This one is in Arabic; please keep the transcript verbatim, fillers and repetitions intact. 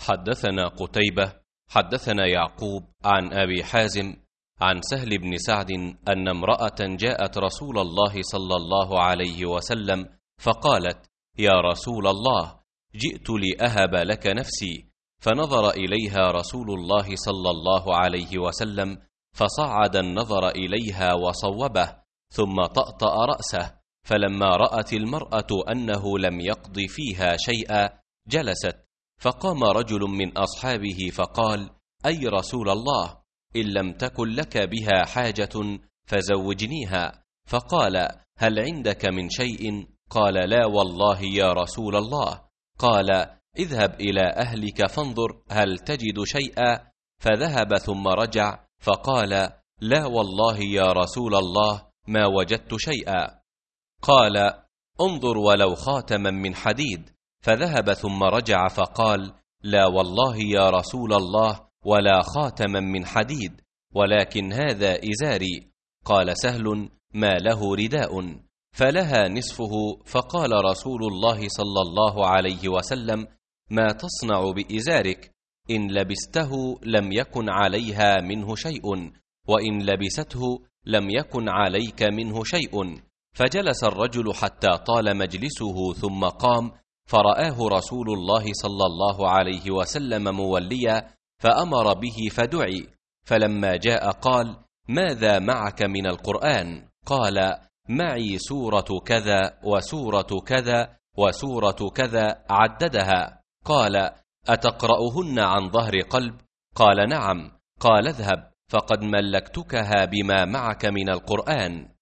حدثنا قتيبة حدثنا يعقوب عن أبي حازم عن سهل بن سعد أن امرأة جاءت رسول الله صلى الله عليه وسلم فقالت: يا رسول الله، جئت لأهب لك نفسي. فنظر إليها رسول الله صلى الله عليه وسلم فصعد النظر إليها وصوبه، ثم طأطأ رأسه، فلما رأت المرأة أنه لم يقض فيها شيئا جلست. فقام رجل من أصحابه فقال: أي رسول الله، إن لم تكن لك بها حاجة فزوجنيها. فقال: هل عندك من شيء؟ قال: لا والله يا رسول الله. قال: اذهب إلى أهلك فانظر هل تجد شيئا. فذهب ثم رجع فقال: لا والله يا رسول الله ما وجدت شيئا. قال: انظر ولو خاتما من حديد. فذهب ثم رجع فقال: لا والله يا رسول الله ولا خاتما من حديد، ولكن هذا إزاري. قال سهل: ما له رداء؟ فلها نصفه. فقال رسول الله صلى الله عليه وسلم: ما تصنع بإزارك؟ إن لبسته لم يكن عليها منه شيء، وإن لبسته لم يكن عليك منه شيء. فجلس الرجل حتى طال مجلسه ثم قام، فرآه رسول الله صلى الله عليه وسلم موليا، فأمر به فدعي. فلما جاء قال: ماذا معك من القرآن؟ قال: معي سورة كذا وسورة كذا وسورة كذا، عددها. قال: أتقرأهن عن ظهر قلب؟ قال: نعم. قال: اذهب فقد ملكتكها بما معك من القرآن.